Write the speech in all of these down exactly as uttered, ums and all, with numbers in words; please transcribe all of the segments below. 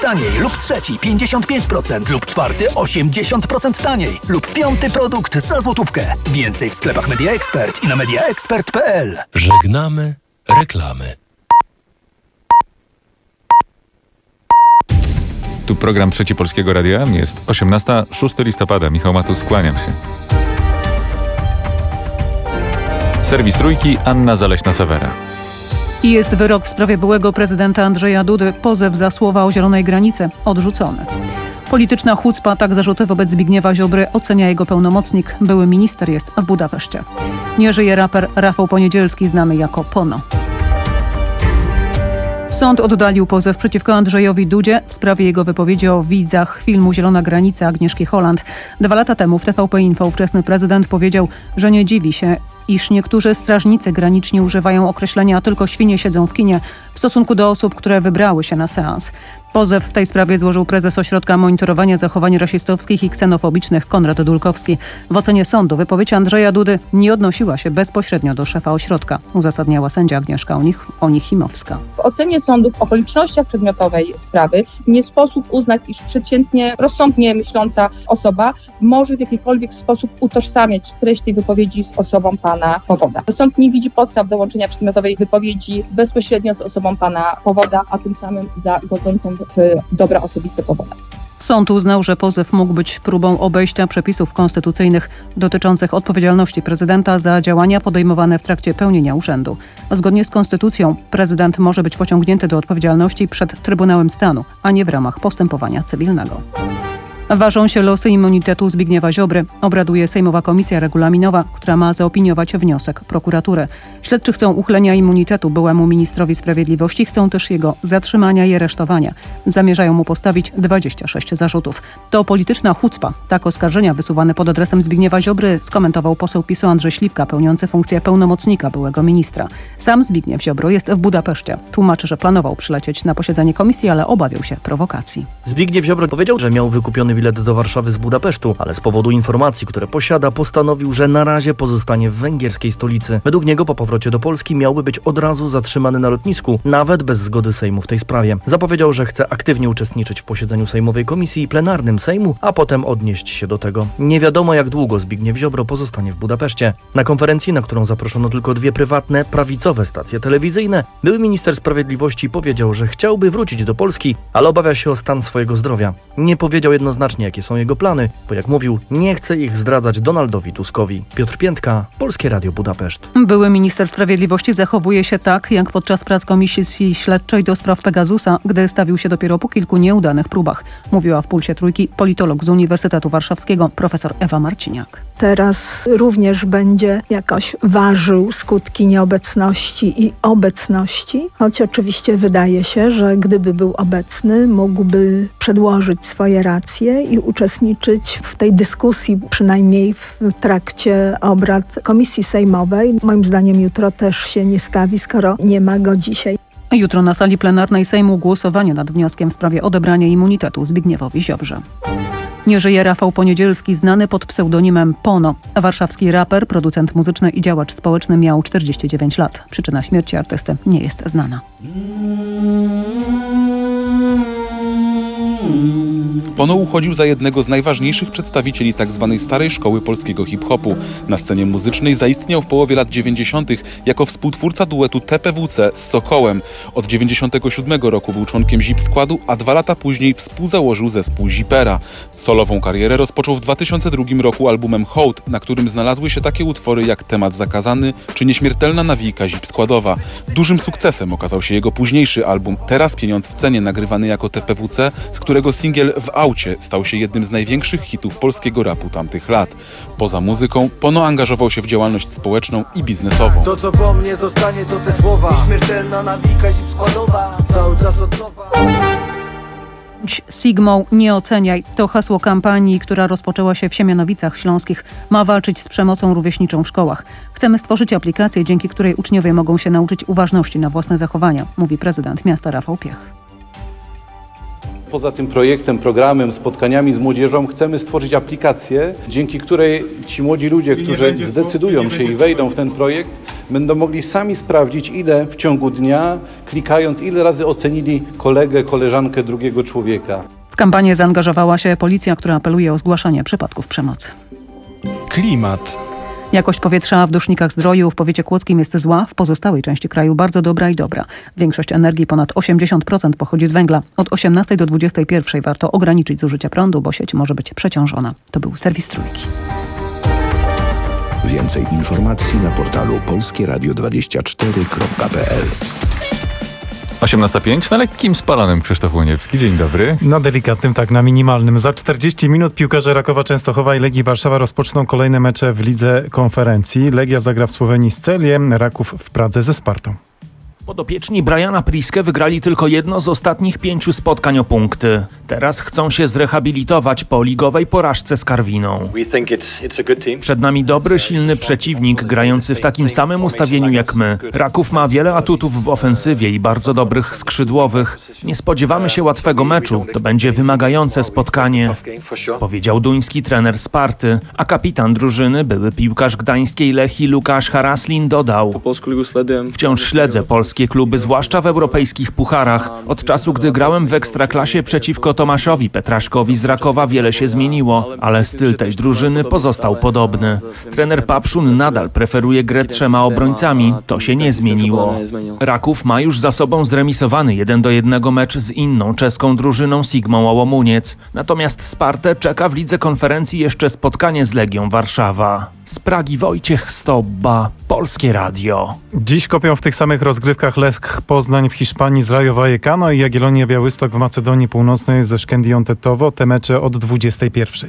taniej, lub trzeci pięćdziesiąt pięć procent, lub czwarty osiemdziesiąt procent taniej, lub piąty produkt za złotówkę. Więcej w sklepach Media Expert i na mediaexpert kropka p l. Żegnamy reklamy. Tu program Trzeci Polskiego Radia. Jest osiemnasta, szóstego listopada. Michał Matus, kłaniam się. Serwis Trójki, Anna Zaleśna-Sawera. I jest wyrok w sprawie byłego prezydenta Andrzeja Dudy. Pozew za słowa o zielonej granicy odrzucony. Polityczna chucpa, tak zarzuty wobec Zbigniewa Ziobry ocenia jego pełnomocnik. Były minister jest w Budapeszcie. Nie żyje raper Rafał Poniedzielski, znany jako Pono. Sąd oddalił pozew przeciwko Andrzejowi Dudzie w sprawie jego wypowiedzi o widzach filmu Zielona Granica Agnieszki Holland. Dwa lata temu w T V P Info ówczesny prezydent powiedział, że nie dziwi się, iż niektórzy strażnicy graniczni używają określenia tylko świnie siedzą w kinie w stosunku do osób, które wybrały się na seans. Pozew w tej sprawie złożył prezes Ośrodka Monitorowania Zachowań Rasistowskich i Ksenofobicznych Konrad Dulkowski. W ocenie sądu wypowiedź Andrzeja Dudy nie odnosiła się bezpośrednio do szefa ośrodka, uzasadniała sędzia Agnieszka Onichimowska. W ocenie sądu w okolicznościach przedmiotowej sprawy nie sposób uznać, iż przeciętnie rozsądnie myśląca osoba może w jakikolwiek sposób utożsamiać treść tej wypowiedzi z osobą pana Powoda. Sąd nie widzi podstaw do łączenia przedmiotowej wypowiedzi bezpośrednio z osobą pana Powoda, a tym samym za godzącą w dobra osobiste Powoda. Sąd uznał, że pozew mógł być próbą obejścia przepisów konstytucyjnych dotyczących odpowiedzialności prezydenta za działania podejmowane w trakcie pełnienia urzędu. Zgodnie z konstytucją prezydent może być pociągnięty do odpowiedzialności przed Trybunałem Stanu, a nie w ramach postępowania cywilnego. Ważą się losy immunitetu Zbigniewa Ziobry. Obraduje Sejmowa Komisja Regulaminowa, która ma zaopiniować wniosek prokuratury. Śledczy chcą uchylenia immunitetu byłemu ministrowi sprawiedliwości, chcą też jego zatrzymania i aresztowania. Zamierzają mu postawić dwadzieścia sześć zarzutów. To polityczna chucpa. Tak oskarżenia wysuwane pod adresem Zbigniewa Ziobry skomentował poseł PiSu Andrzej Śliwka, pełniący funkcję pełnomocnika byłego ministra. Sam Zbigniew Ziobro jest w Budapeszcie. Tłumaczy, że planował przylecieć na posiedzenie komisji, ale obawiał się prowokacji. Zbigniew Ziobro powiedział, że miał wykupiony bilet do Warszawy z Budapesztu, ale z powodu informacji, które posiada, postanowił, że na razie pozostanie w węgierskiej stolicy. Według niego po powrocie do Polski miałby być od razu zatrzymany na lotnisku, nawet bez zgody Sejmu w tej sprawie. Zapowiedział, że chce aktywnie uczestniczyć w posiedzeniu Sejmowej Komisji Plenarnym Sejmu, a potem odnieść się do tego. Nie wiadomo, jak długo Zbigniew Ziobro pozostanie w Budapeszcie. Na konferencji, na którą zaproszono tylko dwie prywatne, prawicowe stacje telewizyjne, były minister sprawiedliwości powiedział, że chciałby wrócić do Polski, ale obawia się o stan swojego zdrowia. Nie powiedział jednoznacznie, jakie są jego plany, bo jak mówił, nie chce ich zdradzać Donaldowi Tuskowi. Piotr Piętka, Polskie Radio Budapeszt. Były minister sprawiedliwości zachowuje się tak, jak podczas prac Komisji Śledczej do spraw Pegasusa, gdy stawił się dopiero po kilku nieudanych próbach. Mówiła w Pulsie Trójki politolog z Uniwersytetu Warszawskiego, profesor Ewa Marciniak. Teraz również będzie jakoś ważył skutki nieobecności i obecności, choć oczywiście wydaje się, że gdyby był obecny, mógłby przedłożyć swoje racje i uczestniczyć w tej dyskusji, przynajmniej w trakcie obrad Komisji Sejmowej. Moim zdaniem jutro też się nie stawi, skoro nie ma go dzisiaj. Jutro na sali plenarnej Sejmu głosowanie nad wnioskiem w sprawie odebrania immunitetu Zbigniewowi Ziobrze. Nie żyje Rafał Poniedzielski, znany pod pseudonimem Pono. Warszawski raper, producent muzyczny i działacz społeczny miał czterdzieści dziewięć lat. Przyczyna śmierci artysty nie jest znana. Pono uchodził za jednego z najważniejszych przedstawicieli tzw. starej szkoły polskiego hip-hopu. Na scenie muzycznej zaistniał w połowie lat dziewięćdziesiątych jako współtwórca duetu T P W C z Sokołem. Od dziewięćdziesiątego siódmego roku był członkiem Zip Składu, a dwa lata później współzałożył zespół Zipera. Solową karierę rozpoczął w dwa tysiące drugim roku albumem Hołd, na którym znalazły się takie utwory jak Temat zakazany czy Nieśmiertelna nawijka Zip Składowa. Dużym sukcesem okazał się jego późniejszy album Teraz pieniądz w cenie, nagrywany jako T P W C, z którego singiel W aucie stał się jednym z największych hitów polskiego rapu tamtych lat. Poza muzyką, Pono angażował się w działalność społeczną i biznesową. To co po mnie zostanie to te słowa. Nieśmiertelna nawika Zip Składowa. Cały czas od nowa. Sigmą nie oceniaj. To hasło kampanii, która rozpoczęła się w Siemianowicach Śląskich. Ma walczyć z przemocą rówieśniczą w szkołach. Chcemy stworzyć aplikację, dzięki której uczniowie mogą się nauczyć uważności na własne zachowania, mówi prezydent miasta Rafał Piech. Poza tym projektem, programem, spotkaniami z młodzieżą chcemy stworzyć aplikację, dzięki której ci młodzi ludzie, którzy zdecydują się i wejdą w ten projekt, będą mogli sami sprawdzić, ile w ciągu dnia, klikając, ile razy ocenili kolegę, koleżankę drugiego człowieka. W kampanię zaangażowała się policja, która apeluje o zgłaszanie przypadków przemocy. Klimat. Jakość powietrza w dusznikach Zdroju w powiecie kłodzkim jest zła, w pozostałej części kraju bardzo dobra i dobra. Większość energii, ponad osiemdziesiąt procent, pochodzi z węgla. Od osiemnastej do dwudziestej pierwszej warto ograniczyć zużycie prądu, bo sieć może być przeciążona. To był serwis Trójki. Więcej informacji na portalu polskie radio dwadzieścia cztery kropka p l. osiemnasta pięć na lekkim spalonym Krzysztof Łoniewski. Dzień dobry. Na delikatnym, tak, na minimalnym. Za czterdzieści minut piłkarze Rakowa Częstochowa i Legii Warszawa rozpoczną kolejne mecze w lidze konferencji. Legia zagra w Słowenii z Celiem, Raków w Pradze ze Spartą. Podopieczni Briana Priske wygrali tylko jedno z ostatnich pięciu spotkań o punkty. Teraz chcą się zrehabilitować po ligowej porażce z Karwiną. Przed nami dobry, silny przeciwnik, grający w takim samym ustawieniu jak my. Raków ma wiele atutów w ofensywie i bardzo dobrych skrzydłowych. Nie spodziewamy się łatwego meczu. To będzie wymagające spotkanie, powiedział duński trener Sparty, a kapitan drużyny, były piłkarz gdańskiej Lechii Łukasz Haraslin dodał: Wciąż śledzę polskie kluby, zwłaszcza w europejskich pucharach. Od czasu, gdy grałem w Ekstraklasie przeciwko Tomaszowi Petraszkowi z Rakowa, wiele się zmieniło, ale styl tej drużyny pozostał podobny. Trener Papszun nadal preferuje grę trzema obrońcami. To się nie zmieniło. Raków ma już za sobą zremisowany jeden do jednego mecz z inną czeską drużyną Sigmą Łomuniec. Natomiast Spartę czeka w lidze konferencji jeszcze spotkanie z Legią Warszawa. Z Pragi Wojciech Stobba, Polskie Radio. Dziś kopią w tych samych rozgrywkach Lech Poznań w Hiszpanii z Rayo Vallecano i Jagiellonia Białystok w Macedonii Północnej ze Szkendią Tetowo. Te mecze od dwudziestej pierwszej.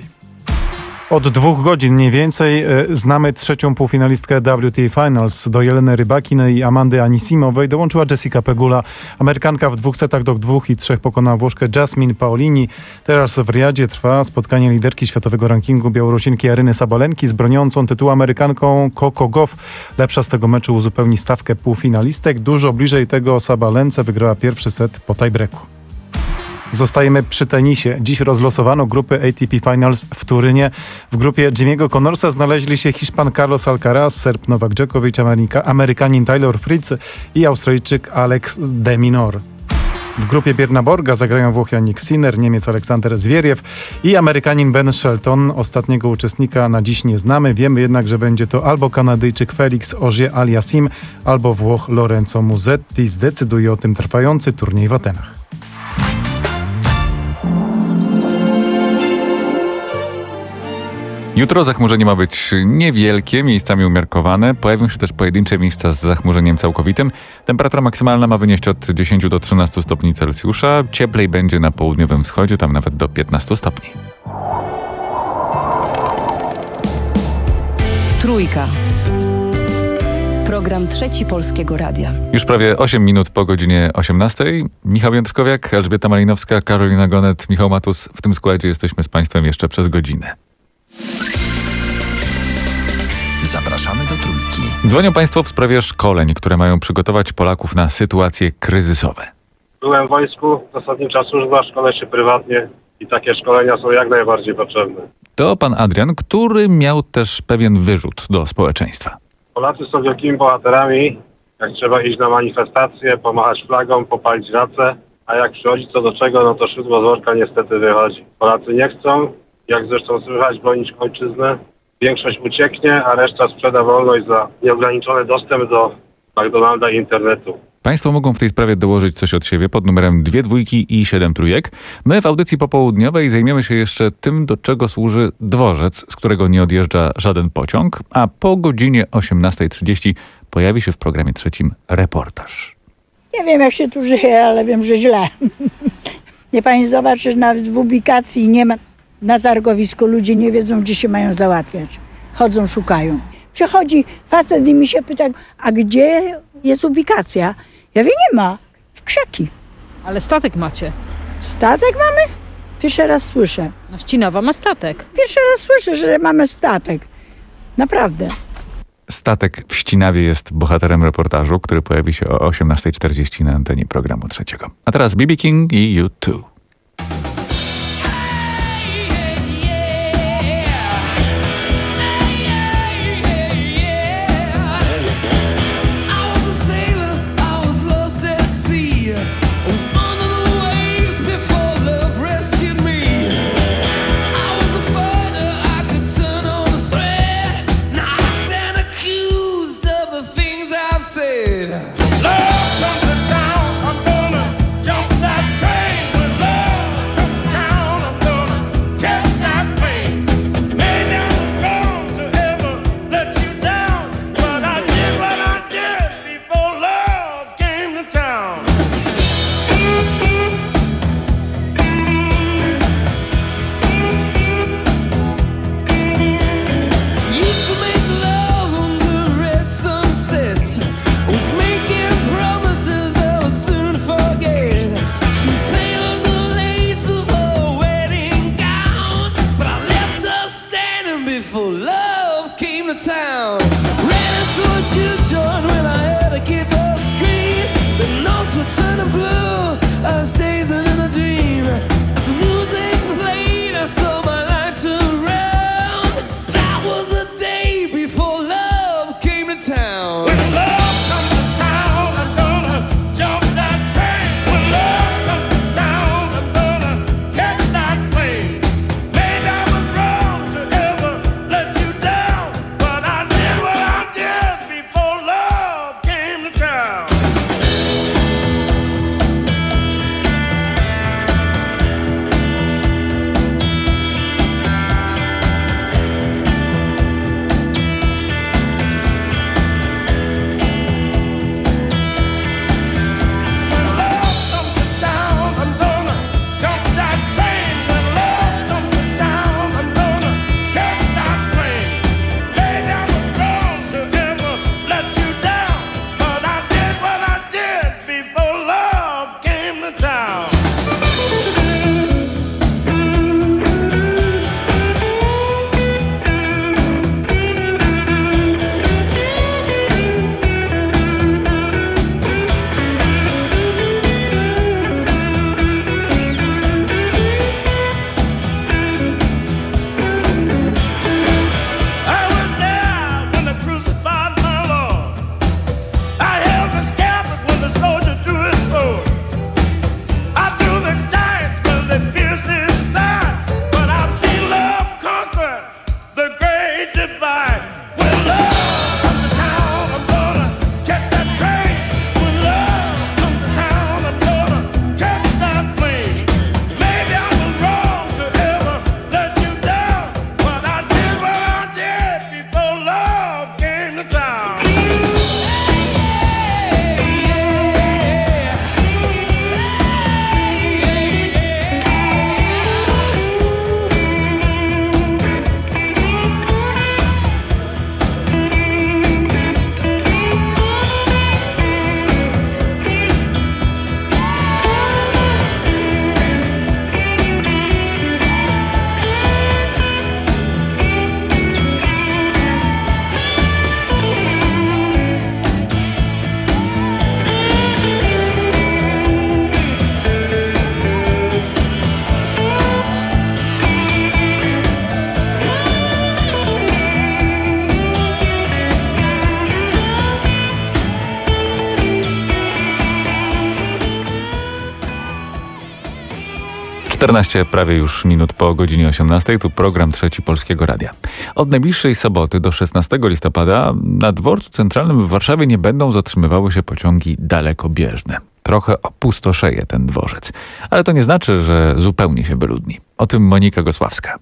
Od dwóch godzin mniej więcej znamy trzecią półfinalistkę W T Finals. Do Jeleny Rybakinej i Amandy Anisimowej dołączyła Jessica Pegula. Amerykanka w dwóch setach do dwóch i trzech pokonała Włoszkę Jasmine Paolini. Teraz w Riyadzie trwa spotkanie liderki światowego rankingu Białorusinki Aryny Sabalenki z broniącą tytułu Amerykanką Coco Gauff. Lepsza z tego meczu uzupełni stawkę półfinalistek. Dużo bliżej tego Sabalence wygrała pierwszy set po tiebreaku. Zostajemy przy tenisie. Dziś rozlosowano grupy A T P Finals w Turynie. W grupie Jimmy'ego Connorsa znaleźli się Hiszpan Carlos Alcaraz, Serb Novak Djokovic, Ameryka, Amerykanin Taylor Fritz i Australijczyk Alex de Minaur. W grupie Björna Borga zagrają Włoch Jannik Sinner, Niemiec Aleksander Zwieriew i Amerykanin Ben Shelton. Ostatniego uczestnika na dziś nie znamy. Wiemy jednak, że będzie to albo Kanadyjczyk Felix Auger-Aliassime, albo Włoch Lorenzo Musetti. Zdecyduje o tym trwający turniej w Atenach. Jutro zachmurzenie ma być niewielkie, miejscami umiarkowane. Pojawią się też pojedyncze miejsca z zachmurzeniem całkowitym. Temperatura maksymalna ma wynieść od dziesięciu do trzynastu stopni Celsjusza. Cieplej będzie na południowym wschodzie, tam nawet do piętnastu stopni. Trójka. Program Trzeci Polskiego Radia. Już prawie osiem minut po godzinie osiemnastej. Michał Jędrkowiak, Elżbieta Malinowska, Karolina Gonet, Michał Matus. W tym składzie jesteśmy z Państwem jeszcze przez godzinę. Zapraszamy do Trójki. Dzwonią Państwo w sprawie szkoleń, które mają przygotować Polaków na sytuacje kryzysowe. Byłem w wojsku, zasadnicza służba, szkolę się prywatnie i takie szkolenia są jak najbardziej potrzebne. To pan Adrian, który miał też pewien wyrzut do społeczeństwa. Polacy są wielkimi bohaterami. Jak trzeba iść na manifestację, pomachać flagą, popalić racę, a jak przychodzi co do czego, no to szydło z worka niestety wychodzi. Polacy nie chcą, jak zresztą słychać, bronić ojczyznę. Większość ucieknie, a reszta sprzeda wolność za nieograniczony dostęp do McDonalda i internetu. Państwo mogą w tej sprawie dołożyć coś od siebie pod numerem dwie dwójki i siedem trójek. My w audycji popołudniowej zajmiemy się jeszcze tym, do czego służy dworzec, z którego nie odjeżdża żaden pociąg, a po godzinie osiemnastej trzydzieści pojawi się w programie trzecim reportaż. Nie wiem, jak się tu żyje, ale wiem, że źle. Nie pani zobaczy, nawet w ubikacji nie ma. Na targowisku ludzie nie wiedzą, gdzie się mają załatwiać. Chodzą, szukają. Przychodzi facet i mi się pyta, a gdzie jest ubikacja? Ja mówię, nie ma. W krzaki. Ale statek macie. Statek mamy? Pierwszy raz słyszę. No Ścinawa ma statek. Pierwszy raz słyszę, że mamy statek. Naprawdę. Statek w Ścinawie jest bohaterem reportażu, który pojawi się o osiemnastej czterdzieści na antenie programu trzeciego. A teraz B B King i U dwa. czternaście prawie już minut po godzinie osiemnastej. Tu program Trzeci Polskiego Radia. Od najbliższej soboty do szesnastego listopada na dworcu centralnym w Warszawie nie będą zatrzymywały się pociągi dalekobieżne. Trochę opustoszeje ten dworzec. Ale to nie znaczy, że zupełnie się wyludni. O tym Monika Gosławska.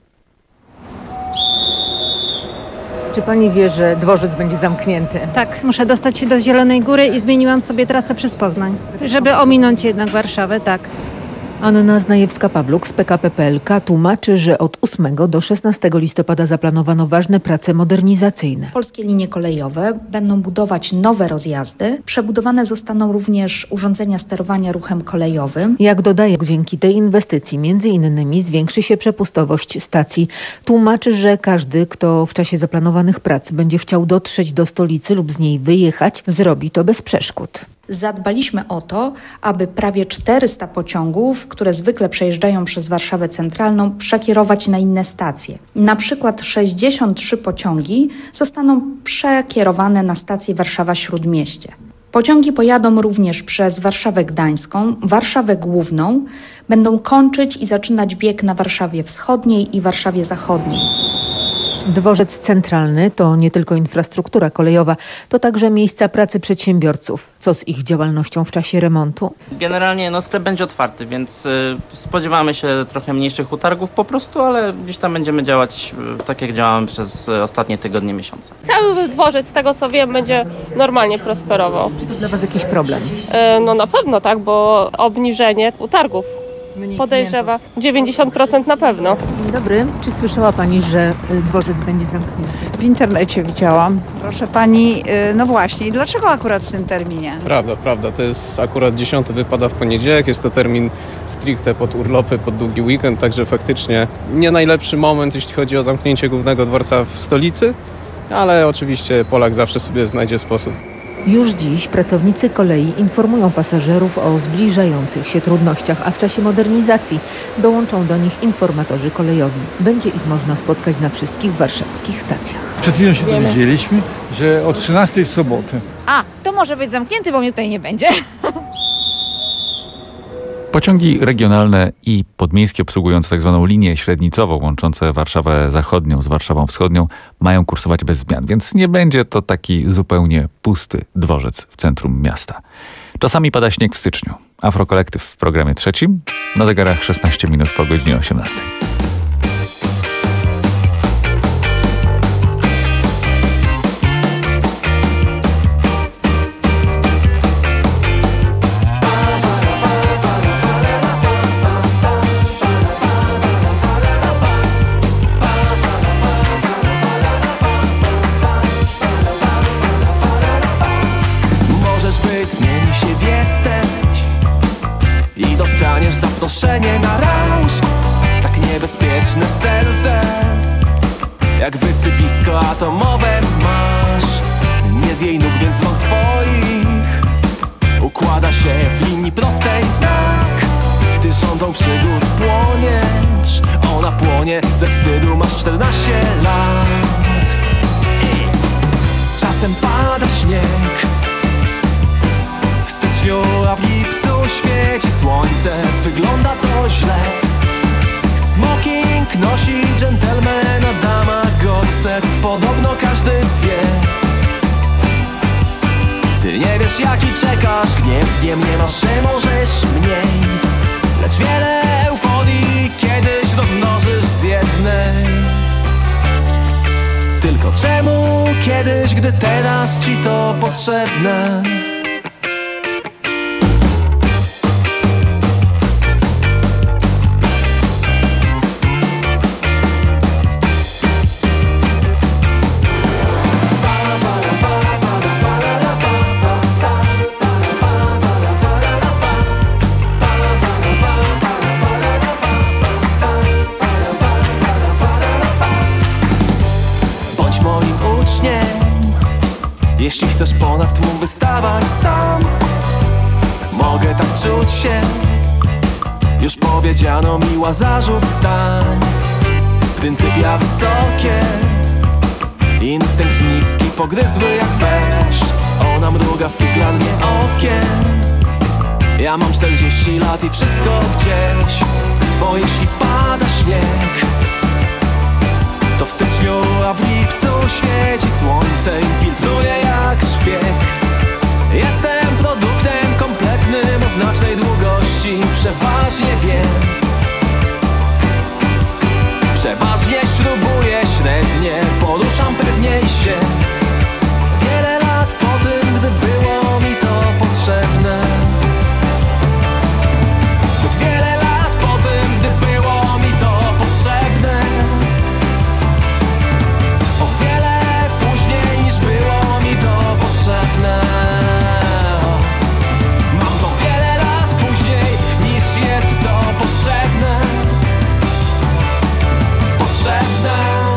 Czy pani wie, że dworzec będzie zamknięty? Tak, muszę dostać się do Zielonej Góry i zmieniłam sobie trasę przez Poznań, żeby ominąć jednak Warszawę, tak. Anna Znajewska-Pawluk z P K P P L K tłumaczy, że od ósmego do szesnastego listopada zaplanowano ważne prace modernizacyjne. Polskie linie kolejowe będą budować nowe rozjazdy. Przebudowane zostaną również urządzenia sterowania ruchem kolejowym. Jak dodaje, dzięki tej inwestycji między innymi zwiększy się przepustowość stacji. Tłumaczy, że każdy, kto w czasie zaplanowanych prac będzie chciał dotrzeć do stolicy lub z niej wyjechać, zrobi to bez przeszkód. Zadbaliśmy o to, aby prawie czterysta pociągów, które zwykle przejeżdżają przez Warszawę Centralną, przekierować na inne stacje. Na przykład sześćdziesiąt trzy pociągi zostaną przekierowane na stację Warszawa-Śródmieście. Pociągi pojadą również przez Warszawę Gdańską, Warszawę Główną, będą kończyć i zaczynać bieg na Warszawie Wschodniej i Warszawie Zachodniej. Dworzec centralny to nie tylko infrastruktura kolejowa, to także miejsca pracy przedsiębiorców. Co z ich działalnością w czasie remontu? Generalnie no, sklep będzie otwarty, więc y, spodziewamy się trochę mniejszych utargów po prostu, ale gdzieś tam będziemy działać y, tak jak działamy przez y, ostatnie tygodnie, miesiące. Cały dworzec, z tego co wiem, będzie normalnie prosperował. Czy to dla was jakiś problem? Y, no na pewno tak, bo obniżenie utargów. Podejrzewa. dziewięćdziesiąt procent na pewno. Dzień dobry. Czy słyszała pani, że dworzec będzie zamknięty? W internecie widziałam. Proszę pani, no właśnie. I dlaczego akurat w tym terminie? Prawda, prawda. To jest akurat dziesiąty wypada w poniedziałek. Jest to termin stricte pod urlopy, pod długi weekend, także faktycznie nie najlepszy moment, jeśli chodzi o zamknięcie głównego dworca w stolicy, ale oczywiście Polak zawsze sobie znajdzie sposób. Już dziś pracownicy kolei informują pasażerów o zbliżających się trudnościach, a w czasie modernizacji dołączą do nich informatorzy kolejowi. Będzie ich można spotkać na wszystkich warszawskich stacjach. Przed chwilą się dowiedzieliśmy, że o trzynastej w sobotę. A, to może być zamknięty, bo mnie tutaj nie będzie. Pociągi regionalne i podmiejskie obsługujące tzw. linię średnicową łączące Warszawę Zachodnią z Warszawą Wschodnią mają kursować bez zmian, więc nie będzie to taki zupełnie pusty dworzec w centrum miasta. Czasami pada śnieg w styczniu. Afrokolektyw w programie trzecim, na zegarach szesnaście minut po godzinie osiemnastej. Zaproszenie na rausz, tak niebezpieczne serce, jak wysypisko atomowe masz. Nie z jej nóg, więc z rąk twoich układa się w linii prostej znak. Ty rządzą przygód płoniesz, ona płonie ze wstydu, masz czternaście lat. I czasem pada śnieg w styczniu, a w lipcu świeci słońce, wygląda to źle. Smoking nosi dżentelmen, a dama gorset, podobno każdy wie. Ty nie wiesz jaki czekasz gniew, wiem nie masz, że możesz mniej, lecz wiele euforii kiedyś rozmnożysz z jednej. Tylko czemu kiedyś, gdy teraz ci to potrzebne? Jeśli chcesz ponad tłum wystawać sam, mogę tak czuć się. Już powiedziano mi Łazarzów wstań. Pryncypia wysokie, instynkt niski pogryzły jak węż. Ona mruga figlarnie okiem. Ja mam czterdzieści lat i wszystko gdzieś Bo jeśli pada śnieg, to w styczniu, a w lipcu świeci słońce i filtruje jak szpieg. Jestem produktem kompletnym o znacznej długości. Przeważnie wiem, przeważnie śrubuję średnie, poruszam pewniej się. Wiele lat po tym, gdy było mi to potrzebne. Zbyt wiele lat po tym, gdy było mi to potrzebne. O wiele później niż było mi to potrzebne. Mam to wiele lat później niż jest to potrzebne. Potrzebne.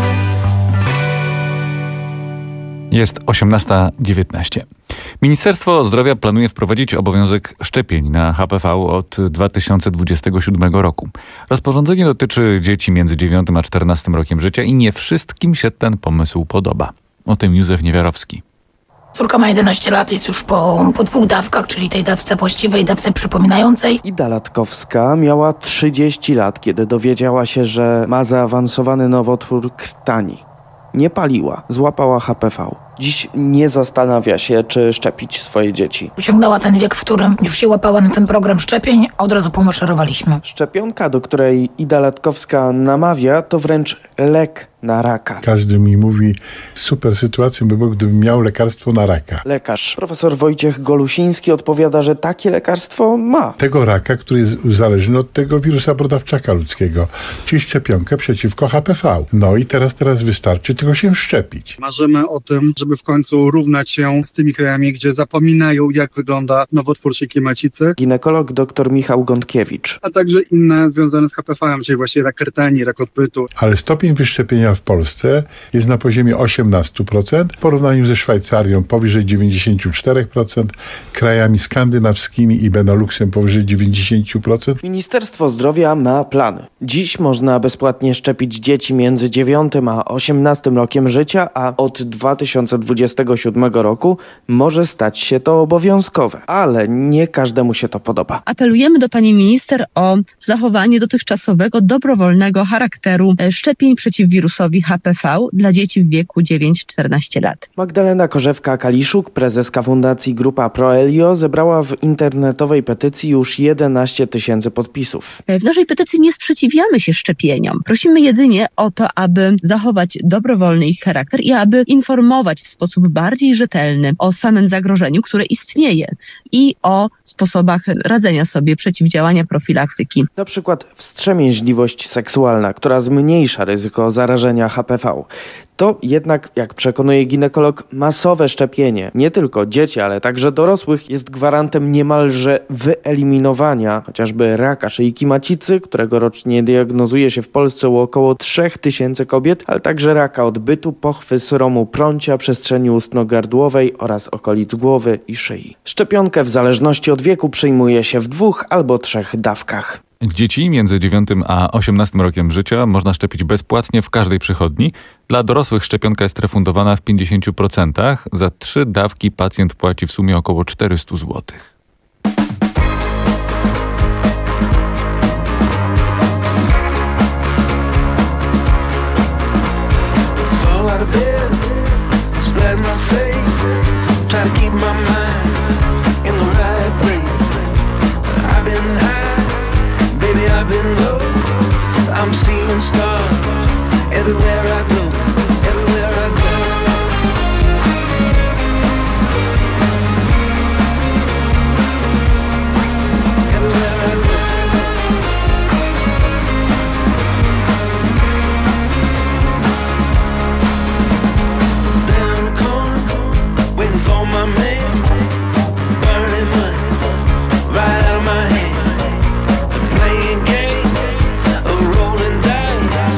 Jest osiemnasta dziewiętnaście. Ministerstwo Zdrowia planuje wprowadzić obowiązek szczepień na H P V od dwa tysiące dwudziestego siódmego roku. Rozporządzenie dotyczy dzieci między dziewiątym a czternastym rokiem życia i nie wszystkim się ten pomysł podoba. O tym Józef Niewiarowski. Córka ma jedenaście lat, jest już po, po dwóch dawkach, czyli tej dawce właściwej, dawce przypominającej. Ida Latkowska miała trzydzieści lat, kiedy dowiedziała się, że ma zaawansowany nowotwór krtani. Nie paliła, złapała H P V. Dziś nie zastanawia się, czy szczepić swoje dzieci. Osiągnęła ten wiek, w którym już się łapała na ten program szczepień, a od razu pomaszerowaliśmy. Szczepionka, do której Ida Latkowska namawia, to wręcz lek na raka. Każdy mi mówi, super sytuacją by było, gdybym miał lekarstwo na raka. Lekarz, profesor Wojciech Golusiński odpowiada, że takie lekarstwo ma. Tego raka, który jest uzależniony od tego wirusa brodawczaka ludzkiego, czyli szczepionkę przeciwko H P V. No i teraz, teraz wystarczy tylko się szczepić. Marzymy o tym, żeby w końcu równać się z tymi krajami, gdzie zapominają, jak wygląda nowotwór szyjki macicy. Ginekolog dr Michał Gądkiewicz. A także inne związane z H P V, czyli właśnie rak krtani, rak odbytu. Ale stopień wyszczepienia w Polsce jest na poziomie osiemnaście procent, w porównaniu ze Szwajcarią powyżej dziewięćdziesiąt cztery procent, krajami skandynawskimi i Beneluxem powyżej dziewięćdziesiąt procent. Ministerstwo Zdrowia ma plany. Dziś można bezpłatnie szczepić dzieci między dziewiątym a osiemnastym rokiem życia, a od dwa tysiące dwudziestego siódmego roku może stać się to obowiązkowe, ale nie każdemu się to podoba. Apelujemy do pani minister o zachowanie dotychczasowego, dobrowolnego charakteru szczepień przeciw wirusowi H P V dla dzieci w wieku dziewięć czternaście lat. Magdalena Korzewka-Kaliszuk, prezeska Fundacji Grupa ProElio, zebrała w internetowej petycji już jedenaście tysięcy podpisów. W naszej petycji nie sprzeciwiamy się szczepieniom. Prosimy jedynie o to, aby zachować dobrowolny ich charakter i aby informować w sposób bardziej rzetelny o samym zagrożeniu, które istnieje i o sposobach radzenia sobie, przeciwdziałania, profilaktyki. Na przykład wstrzemięźliwość seksualna, która zmniejsza ryzyko zarażenia H P V. To jednak, jak przekonuje ginekolog, masowe szczepienie nie tylko dzieci, ale także dorosłych jest gwarantem niemalże wyeliminowania chociażby raka szyjki macicy, którego rocznie diagnozuje się w Polsce u około trzy tysiące kobiet, ale także raka odbytu, pochwy sromu prącia, przestrzeni ustno-gardłowej oraz okolic głowy i szyi. Szczepionkę w zależności od wieku przyjmuje się w dwóch albo trzech dawkach. Dzieci między dziewiątym a osiemnastym rokiem życia można szczepić bezpłatnie w każdej przychodni. Dla dorosłych szczepionka jest refundowana w pięćdziesięciu procentach. Za trzy dawki pacjent płaci w sumie około czterysta złotych. I've been low, I'm seeing stars everywhere I go, everywhere I go. Everywhere I go. Down the corner, waiting for my man, burning money right out of my hand. Playing game of rolling dice.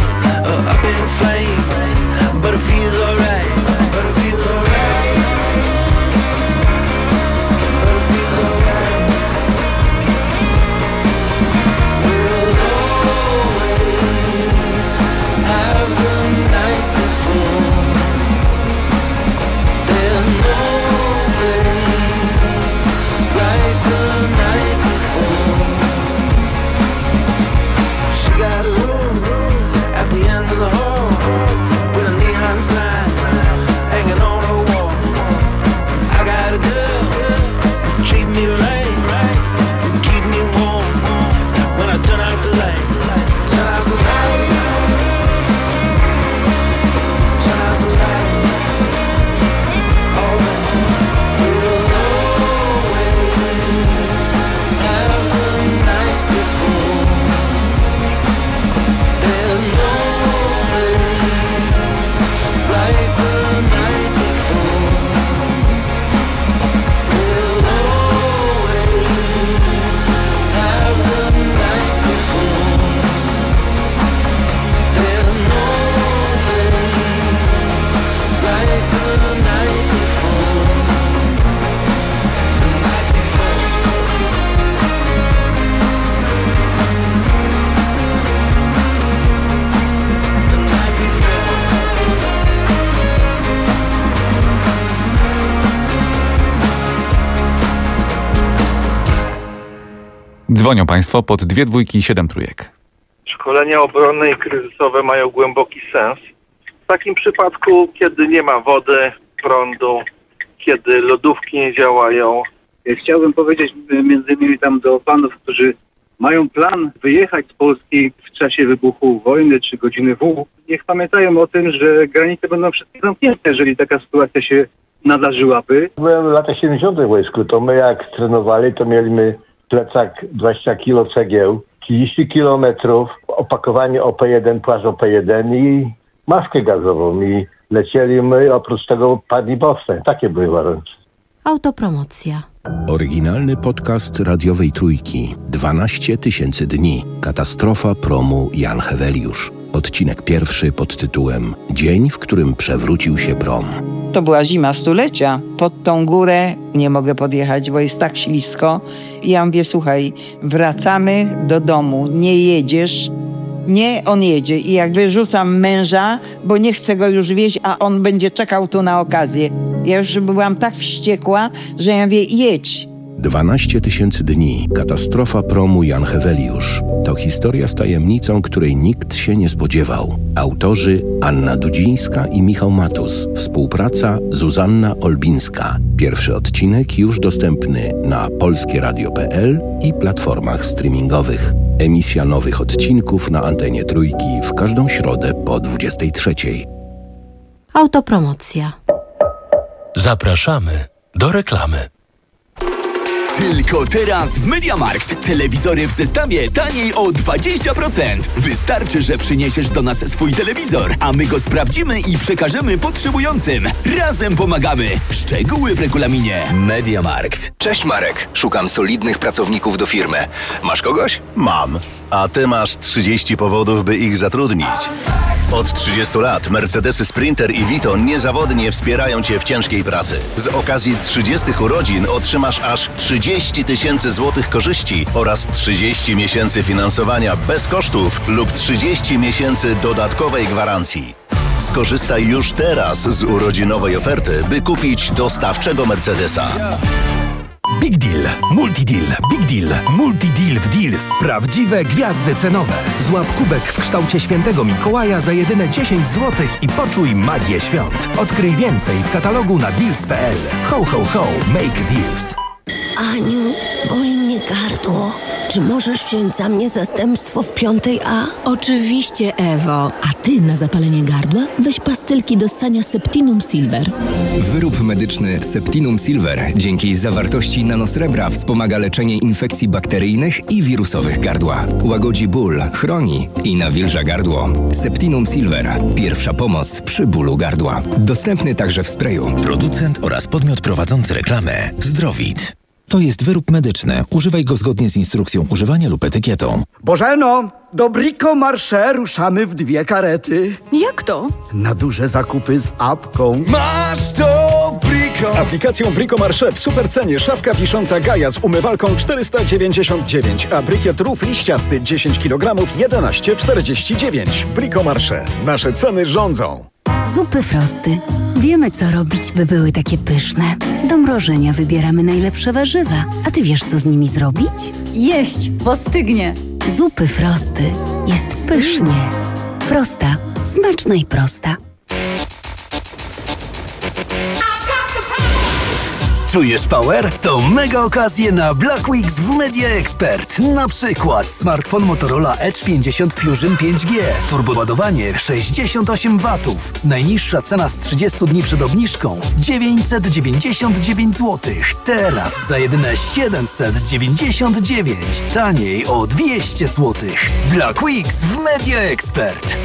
Dzwonią Państwo pod dwie dwójki i siedem trójek. Szkolenia obronne i kryzysowe mają głęboki sens. W takim przypadku, kiedy nie ma wody, prądu, kiedy lodówki nie działają. Chciałbym powiedzieć między innymi tam do panów, którzy mają plan wyjechać z Polski w czasie wybuchu wojny czy godziny W. Niech pamiętają o tym, że granice będą wszystkie zamknięte, jeżeli taka sytuacja się nadarzyłaby. Byłem w latach siedemdziesiątych w wojsku, to my jak trenowali, to mieliśmy plecak dwadzieścia kilo cegieł, trzydzieści kilometrów, opakowanie O P jeden, płaszcz O P jeden i maskę gazową i lecieliśmy, oprócz tego padli bossy. Takie były warunki. Autopromocja. Oryginalny podcast radiowej Trójki. dwanaście tysięcy dni. Katastrofa promu Jan Heweliusz. Odcinek pierwszy pod tytułem Dzień, w którym przewrócił się prom. To była zima stulecia. Pod tą górę nie mogę podjechać, bo jest tak ślisko. I ja mówię, słuchaj, wracamy do domu, nie jedziesz. Nie, on jedzie. I jak wyrzucam męża, bo nie chcę go już wieźć, a on będzie czekał tu na okazję. Ja już byłam tak wściekła, że ja mówię, jedź. dwanaście tysięcy dni. Katastrofa promu Jan Heweliusz. To historia z tajemnicą, której nikt się nie spodziewał. Autorzy Anna Dudzińska i Michał Matus. Współpraca Zuzanna Olbińska. Pierwszy odcinek już dostępny na polskie radio kropka p l i platformach streamingowych. Emisja nowych odcinków na antenie Trójki w każdą środę po dwudziestej trzeciej. Autopromocja. Zapraszamy do reklamy. Tylko teraz w MediaMarkt. Telewizory w zestawie taniej o dwadzieścia procent. Wystarczy, że przyniesiesz do nas swój telewizor, a my go sprawdzimy i przekażemy potrzebującym. Razem pomagamy. Szczegóły w regulaminie. MediaMarkt. Cześć Marek. Szukam solidnych pracowników do firmy. Masz kogoś? Mam. A ty masz trzydzieści powodów, by ich zatrudnić. Od trzydziestu lat Mercedesy Sprinter i Vito niezawodnie wspierają cię w ciężkiej pracy. Z okazji trzydziestych urodzin otrzymasz aż trzydzieści tysięcy złotych korzyści oraz trzydzieści miesięcy finansowania bez kosztów lub trzydzieści miesięcy dodatkowej gwarancji. Skorzystaj już teraz z urodzinowej oferty, by kupić dostawczego Mercedesa. Big Deal, Multi Deal, Big Deal, Multi Deal w Deals. Prawdziwe gwiazdy cenowe. Złap kubek w kształcie świętego Mikołaja za jedyne dziesięć złotych i poczuj magię świąt. Odkryj więcej w katalogu na deals kropka p l. Ho, ho, ho, make deals. Aniu, boli mnie gardło. Czy możesz wziąć za mnie zastępstwo w piątej A? Oczywiście, Ewo. A ty na zapalenie gardła weź pastylki do ssania Septinum Silver. Wyrób medyczny Septinum Silver dzięki zawartości nanosrebra wspomaga leczenie infekcji bakteryjnych i wirusowych gardła. Łagodzi ból, chroni i nawilża gardło. Septinum Silver. Pierwsza pomoc przy bólu gardła. Dostępny także w sprayu. Producent oraz podmiot prowadzący reklamę Zdrowit. To jest wyrób medyczny. Używaj go zgodnie z instrukcją używania lub etykietą. Bożeno, do Brico Marché ruszamy w dwie karety. Jak to? Na duże zakupy z apką. Masz to Brico! Z aplikacją Brico Marché w supercenie szafka wisząca Gaja z umywalką czterysta dziewięćdziesiąt dziewięć, a brykiet rów liściasty dziesięć kilogramów jedenaście czterdzieści dziewięć. Brico Marché. Nasze ceny rządzą. Zupy Frosty. Wiemy, co robić, by były takie pyszne. Do mrożenia wybieramy najlepsze warzywa. A ty wiesz, co z nimi zrobić? Jeść, bo stygnie. Zupy Frosty. Jest pysznie. Frosta. Smaczna i prosta. Czujesz power? To mega okazje na Black Weeks w Media Expert. Na przykład smartfon Motorola Edge pięćdziesiąt Fusion pięć G. Turboładowanie sześćdziesiąt osiem watów. Najniższa cena z trzydziestu dni przed obniżką dziewięćset dziewięćdziesiąt dziewięć złotych. Teraz za jedyne siedemset dziewięćdziesiąt dziewięć. Taniej o dwieście złotych. Black Weeks w Media Expert.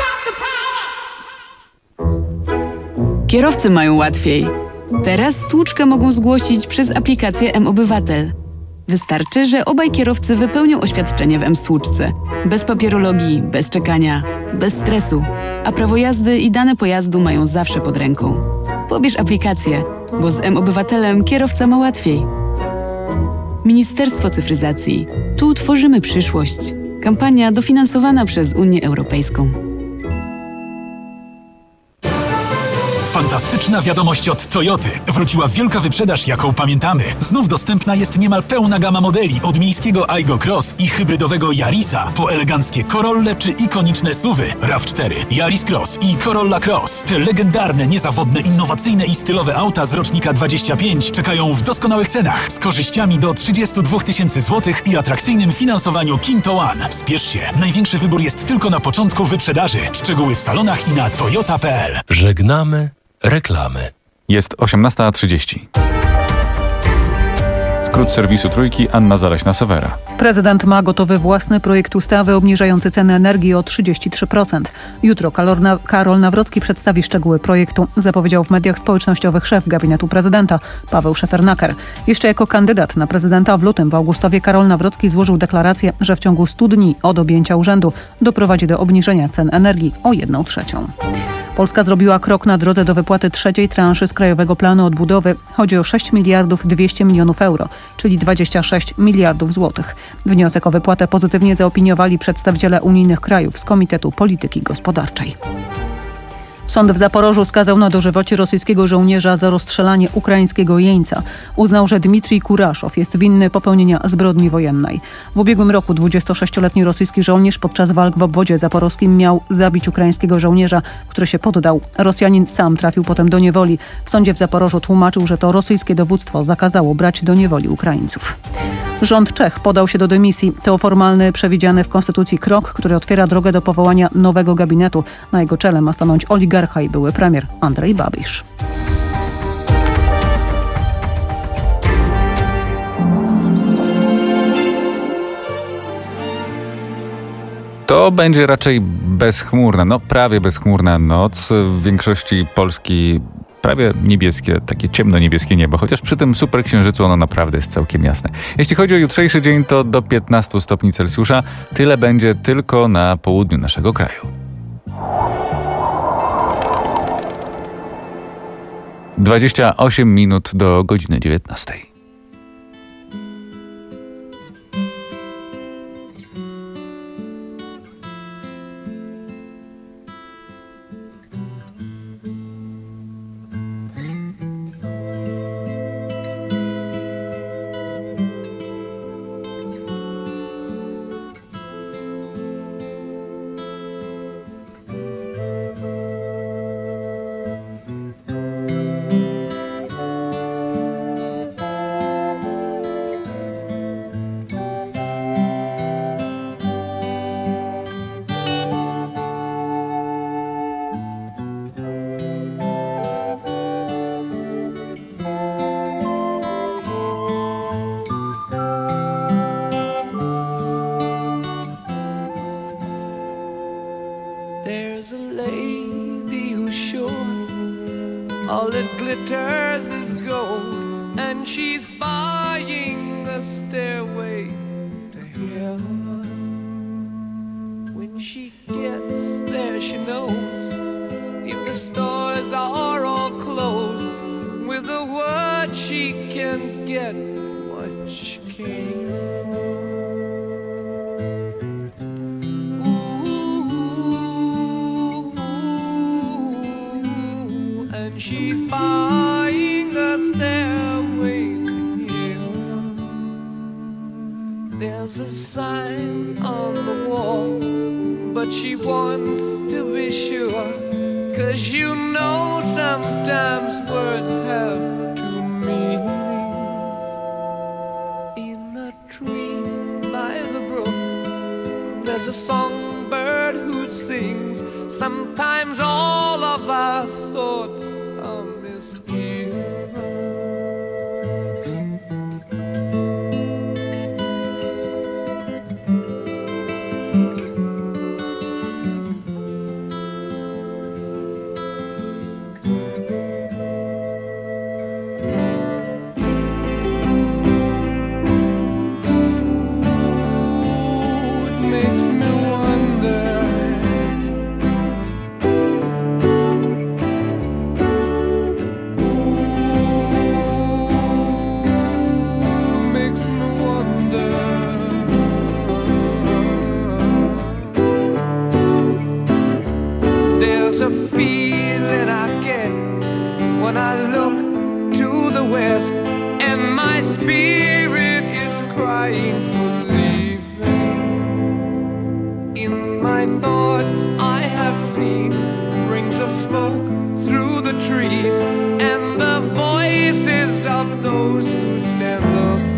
Kierowcy mają łatwiej. Teraz stłuczkę mogą zgłosić przez aplikację M-Obywatel. Wystarczy, że obaj kierowcy wypełnią oświadczenie w M-Stłuczce. Bez papierologii, bez czekania, bez stresu. A prawo jazdy i dane pojazdu mają zawsze pod ręką. Pobierz aplikację, bo z M-Obywatelem kierowca ma łatwiej. Ministerstwo Cyfryzacji. Tu tworzymy przyszłość. Kampania dofinansowana przez Unię Europejską. Fantastyczna wiadomość od Toyoty. Wróciła wielka wyprzedaż, jaką pamiętamy. Znów dostępna jest niemal pełna gama modeli. Od miejskiego Aygo Cross i hybrydowego Yarisa po eleganckie Corolle czy ikoniczne suwy. RAV cztery, Yaris Cross i Corolla Cross. Te legendarne, niezawodne, innowacyjne i stylowe auta z rocznika dwadzieścia pięć czekają w doskonałych cenach. Z korzyściami do trzydzieści dwa tysięcy złotych i atrakcyjnym finansowaniu Kinto One. Spiesz się. Największy wybór jest tylko na początku wyprzedaży. Szczegóły w salonach i na toyota kropka p l. Żegnamy reklamy. Jest osiemnasta trzydzieści. Skrót serwisu Trójki, Anna Zaleśna-Sewera. Prezydent ma gotowy własny projekt ustawy obniżający ceny energii o trzydzieści trzy procent. Jutro Karol Nawrocki przedstawi szczegóły projektu, zapowiedział w mediach społecznościowych szef gabinetu prezydenta Paweł Szefernaker. Jeszcze jako kandydat na prezydenta w lutym w Augustowie Karol Nawrocki złożył deklarację, że w ciągu stu dni od objęcia urzędu doprowadzi do obniżenia cen energii o jedną trzecią. Polska zrobiła krok na drodze do wypłaty trzeciej transzy z Krajowego Planu Odbudowy. Chodzi o sześć miliardów dwieście milionów euro, czyli dwadzieścia sześć miliardów złotych. Wniosek o wypłatę pozytywnie zaopiniowali przedstawiciele unijnych krajów z Komitetu Polityki Gospodarczej. Sąd w Zaporożu skazał na dożywocie rosyjskiego żołnierza za rozstrzelanie ukraińskiego jeńca. Uznał, że Dmitrij Kuraszow jest winny popełnienia zbrodni wojennej. W ubiegłym roku dwudziestosześcioletni rosyjski żołnierz podczas walk w obwodzie zaporowskim miał zabić ukraińskiego żołnierza, który się poddał. Rosjanin sam trafił potem do niewoli. W sądzie w Zaporożu tłumaczył, że to rosyjskie dowództwo zakazało brać do niewoli Ukraińców. Rząd Czech podał się do dymisji. To formalny, przewidziany w konstytucji krok, który otwiera drogę do powołania nowego gabinetu. Na jego czele ma stanąć oligarcha i były premier Andrej Babiš. To będzie raczej bezchmurna, no prawie bezchmurna noc. W większości Polski prawie niebieskie, takie ciemno-niebieskie niebo, chociaż przy tym superksiężycu ono naprawdę jest całkiem jasne. Jeśli chodzi o jutrzejszy dzień, to do piętnastu stopni Celsjusza. Tyle będzie tylko na południu naszego kraju. dwadzieścia osiem minut do godziny dziewiętnastej. All that glitters is gold, and she's buying a stairway to heaven. When she gets there, she knows if the stores are all closed, with a word she can get what she came for. She's buying a stairway to heaven. There's a sign on the wall, but she wants to be sure, 'cause you know sometimes words have two meanings. In a tree by the brook, there's a songbird who sings. Sometimes all of our thoughts are misgiven. It makes me wonder. There's a feeling I get when I look to the west and my spirit is crying for leaving. In my thoughts I have seen rings of smoke through the trees and the voices of those who stand looking.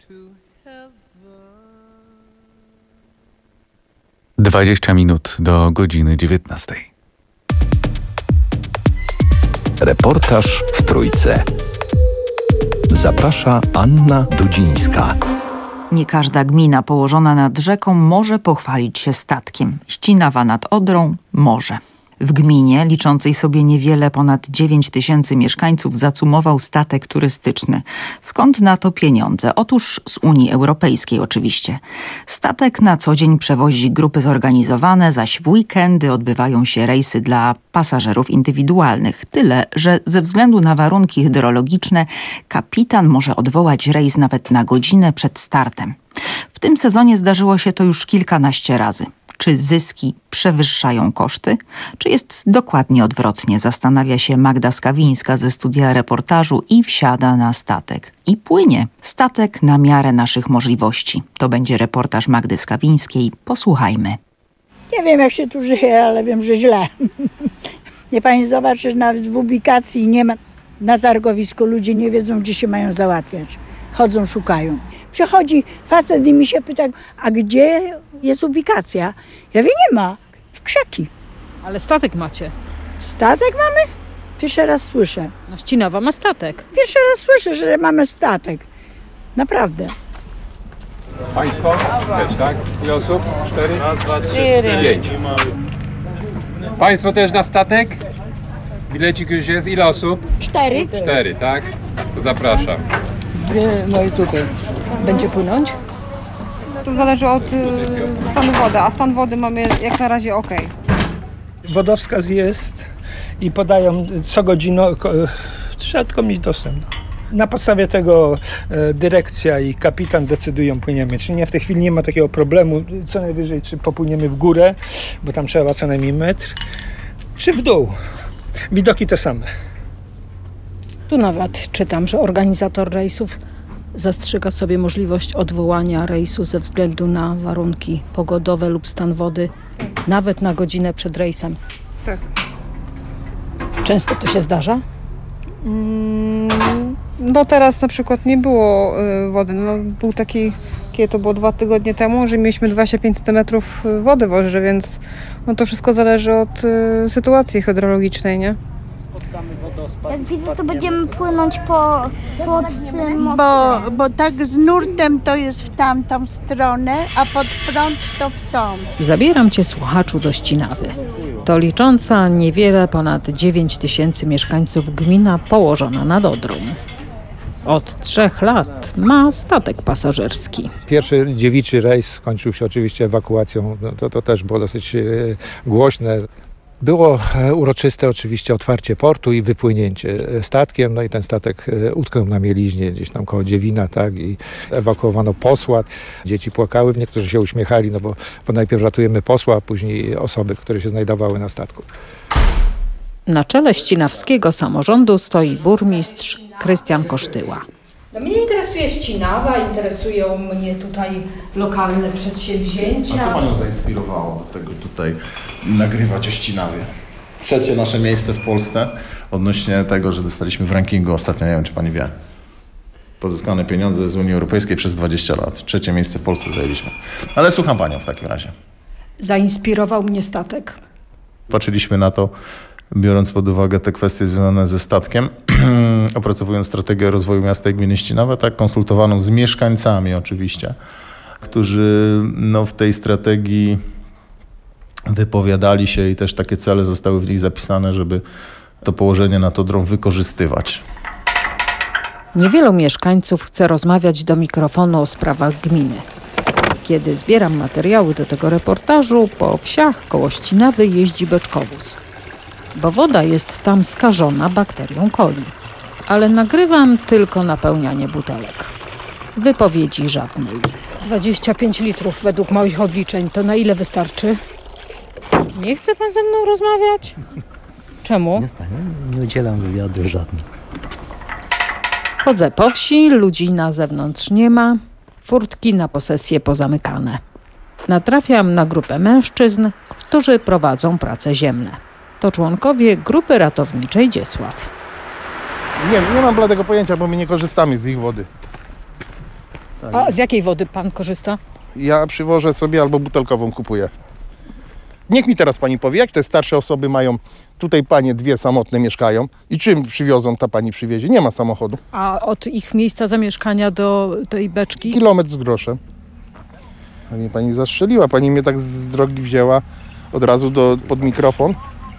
dwadzieścia minut do godziny dziewiętnastej. Reportaż w Trójce. Zaprasza Anna Dudzińska. Nie każda gmina położona nad rzeką może pochwalić się statkiem. Ścinawa nad Odrą może. W gminie, liczącej sobie niewiele ponad dziewięć tysięcy mieszkańców, zacumował statek turystyczny. Skąd na to pieniądze? Otóż z Unii Europejskiej oczywiście. Statek na co dzień przewozi grupy zorganizowane, zaś w weekendy odbywają się rejsy dla pasażerów indywidualnych. Tyle, że ze względu na warunki hydrologiczne kapitan może odwołać rejs nawet na godzinę przed startem. W tym sezonie zdarzyło się to już kilkanaście razy. Czy zyski przewyższają koszty? Czy jest dokładnie odwrotnie? Zastanawia się Magda Skawińska ze studia reportażu i wsiada na statek. I płynie. Statek na miarę naszych możliwości. To będzie reportaż Magdy Skawińskiej. Posłuchajmy. Nie wiem, jak się tu żyje, ale wiem, że źle. Nie pani zobaczy, że nawet w ubikacji nie ma. Na targowisku ludzie nie wiedzą, gdzie się mają załatwiać. Chodzą, szukają. Przychodzi facet i mi się pyta, a gdzie jest ubikacja? Ja mówię, nie ma, w krzaki. Ale statek macie. Statek mamy? Pierwszy raz słyszę. No Ścinawa ma statek. Pierwszy raz słyszę, że mamy statek. Naprawdę. Państwo? Też, tak? Ile osób? Cztery? Raz, dwa, trzy, cztery, pięć. Państwo też na statek? Bilecik już jest. Ile osób? Cztery. Cztery, tak? To zapraszam. No i tutaj. Będzie płynąć? To zależy od y, stanu wody, a stan wody mamy jak na razie ok. Wodowskaz jest i podają co godzinę, trzeba tylko mieć dostęp. Na podstawie tego e, dyrekcja i kapitan decydują, płyniemy czy nie. W tej chwili nie ma takiego problemu, co najwyżej czy popłyniemy w górę, bo tam trzeba co najmniej metr, czy w dół. Widoki te same. Tu nawet czytam, że organizator rejsów zastrzyga sobie możliwość odwołania rejsu ze względu na warunki pogodowe lub stan wody, nawet na godzinę przed rejsem. Tak. Często to się zdarza? Mm, no teraz na przykład nie było y, wody. No, był taki, kiedy to było dwa tygodnie temu, że mieliśmy dwadzieścia pięć centymetrów wody w Odrze, więc no, to wszystko zależy od y, sytuacji hydrologicznej, nie? Jak widzę, to będziemy płynąć po, po tym mostem. Bo, bo tak z nurtem to jest w tamtą stronę, a pod prąd to w tą. Zabieram cię, słuchaczu, do Ścinawy. To licząca niewiele ponad dziewięć tysięcy mieszkańców gmina położona nad Odrą. Od trzech lat ma statek pasażerski. Pierwszy dziewiczy rejs skończył się oczywiście ewakuacją. To, to też było dosyć e, głośne. Było uroczyste oczywiście otwarcie portu i wypłynięcie statkiem, no i ten statek utknął na mieliźnie gdzieś tam koło Dziewina, tak, i ewakuowano posła. Dzieci płakały, niektórzy się uśmiechali, no bo, bo najpierw ratujemy posła, a później osoby, które się znajdowały na statku. Na czele ścinawskiego samorządu stoi burmistrz Krystian Kosztyła. No mnie interesuje Ścinawa, interesują mnie tutaj lokalne przedsięwzięcia. A co Panią zainspirowało do tego, że tutaj nagrywać o Ścinawie? Trzecie nasze miejsce w Polsce odnośnie tego, że dostaliśmy w rankingu ostatnio, nie wiem czy Pani wie, pozyskane pieniądze z Unii Europejskiej przez dwadzieścia lat. Trzecie miejsce w Polsce zajęliśmy. Ale słucham Panią w takim razie. Zainspirował mnie statek. Patrzyliśmy na to, biorąc pod uwagę te kwestie związane ze statkiem, opracowując strategię rozwoju miasta i gminy Ścinawa, tak konsultowaną z mieszkańcami oczywiście, którzy no, w tej strategii wypowiadali się i też takie cele zostały w niej zapisane, żeby to położenie nad Odrą wykorzystywać. Niewielu mieszkańców chce rozmawiać do mikrofonu o sprawach gminy. Kiedy zbieram materiały do tego reportażu, po wsiach koło Ścinawy jeździ beczkowóz, bo woda jest tam skażona bakterią coli. Ale nagrywam tylko napełnianie butelek. Wypowiedzi żadnej. dwadzieścia pięć litrów według moich obliczeń. To na ile wystarczy? Nie chce pan ze mną rozmawiać? Czemu? Nie, panie, nie udzielam wywiadu żadnych. Chodzę po wsi, ludzi na zewnątrz nie ma, furtki na posesję pozamykane. Natrafiam na grupę mężczyzn, którzy prowadzą prace ziemne. To członkowie grupy ratowniczej Dziesław. Nie, nie mam bladego pojęcia, bo my nie korzystamy z ich wody. A z jakiej wody pan korzysta? Ja przywożę sobie albo butelkową kupuję. Niech mi teraz pani powie, jak te starsze osoby mają, tutaj panie dwie samotne mieszkają i czym przywiozą, ta pani przywiezie? Nie ma samochodu. A od ich miejsca zamieszkania do tej beczki? Kilometr z groszem. Pani, pani zastrzeliła, pani mnie tak z drogi wzięła od razu do, pod mikrofon.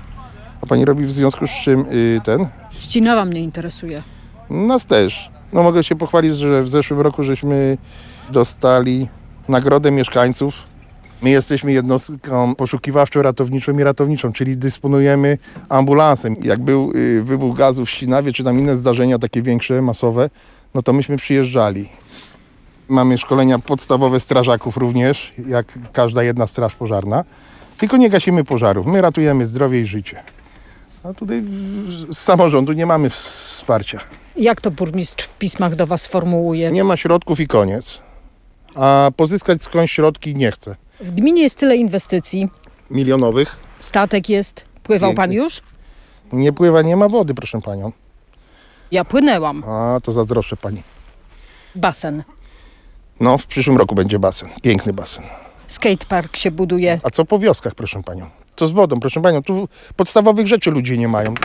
A pani robi w związku z czym yy, ten? Ścinawa mnie interesuje. Nas też. No mogę się pochwalić, że w zeszłym roku żeśmy dostali nagrodę mieszkańców. My jesteśmy jednostką poszukiwawczo-ratowniczą i ratowniczą, czyli dysponujemy ambulansem. Jak był y, wybuch gazu w Ścinawie, czy tam inne zdarzenia takie większe, masowe, no to myśmy przyjeżdżali. Mamy szkolenia podstawowe strażaków również, jak każda jedna straż pożarna. Tylko nie gasimy pożarów, my ratujemy zdrowie i życie. A tutaj z samorządu nie mamy wsparcia. Jak to burmistrz w pismach do was formułuje? Nie ma środków i koniec. A pozyskać skądś środki nie chce. W gminie jest tyle inwestycji. Milionowych. Statek jest. Pływał pan już? Nie pływa, nie ma wody, proszę panią. Ja płynęłam. A, to zazdroszczę pani. Basen. No, w przyszłym roku będzie basen. Piękny basen. Skatepark się buduje. A co po wioskach, proszę panią? Co z wodą, proszę panią? Tu podstawowych rzeczy ludzie nie mają.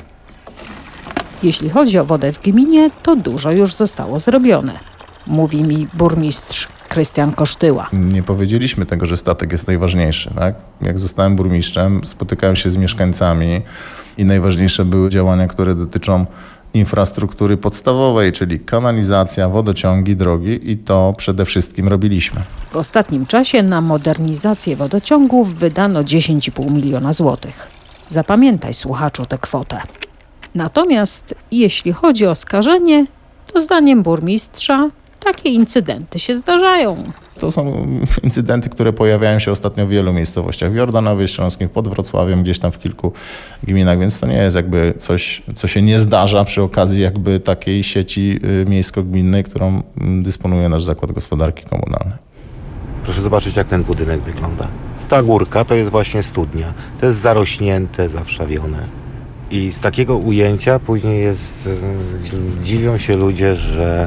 Jeśli chodzi o wodę w gminie, to dużo już zostało zrobione, mówi mi burmistrz Krystian Kosztyła. Nie powiedzieliśmy tego, że statek jest najważniejszy. Tak? Jak zostałem burmistrzem, spotykałem się z mieszkańcami i najważniejsze były działania, które dotyczą infrastruktury podstawowej, czyli kanalizacja, wodociągi, drogi i to przede wszystkim robiliśmy. W ostatnim czasie na modernizację wodociągów wydano dziesięć i pół miliona złotych. Zapamiętaj, słuchaczu, tę kwotę. Natomiast jeśli chodzi o skażenie, to zdaniem burmistrza takie incydenty się zdarzają. To są incydenty, które pojawiają się ostatnio w wielu miejscowościach. W Jordanowie Śląskim, pod Wrocławiem, gdzieś tam w kilku gminach, więc to nie jest jakby coś, co się nie zdarza przy okazji jakby takiej sieci miejsko-gminnej, którą dysponuje nasz Zakład Gospodarki Komunalnej. Proszę zobaczyć, jak ten budynek wygląda. Ta górka to jest właśnie studnia. To jest zarośnięte, zawszawione. I z takiego ujęcia później jest, dziwią się ludzie, że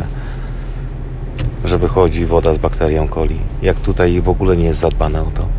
że wychodzi woda z bakterią coli. Jak tutaj w ogóle nie jest zadbane o to.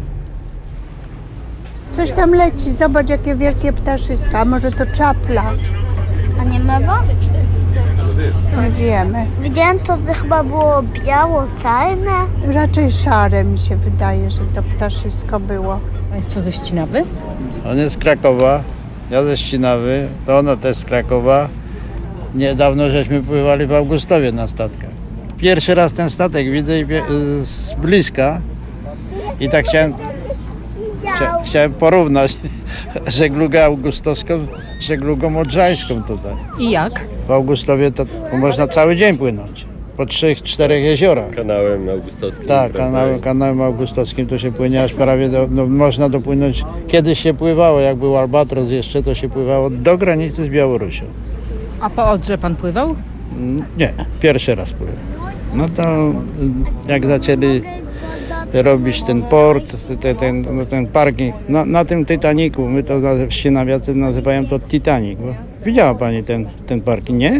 Coś tam leci, zobacz jakie wielkie ptaszyska, może to czapla. A nie mewa? Nie wiemy. Widziałem to, że chyba było biało-czarne. Raczej szare mi się wydaje, że to ptaszysko było. Państwo ze Ścinawy? On jest z Krakowa, ja ze Ścinawy, to ona też z Krakowa. Niedawno żeśmy pływali w Augustowie na statkach. Pierwszy raz ten statek widzę z bliska i tak chciałem, chcia, chciałem porównać żeglugę augustowską z żeglugą odrzańską tutaj. I jak? W Augustowie to, to można cały dzień płynąć, po trzech, czterech jeziorach. Kanałem augustowskim. Tak, kanałem, kanałem augustowskim to się płynie aż prawie, do, no, można dopłynąć. Kiedyś się pływało, jak był Albatros jeszcze, to się pływało do granicy z Białorusią. A po Odrze pan pływał? Nie, pierwszy raz pływam. No to jak zaczęli robić ten port, ten, ten, ten parking, na, na tym Titanicu, my to ścinawiacy nazywają to Titanic. Bo widziała pani ten, ten parking, nie?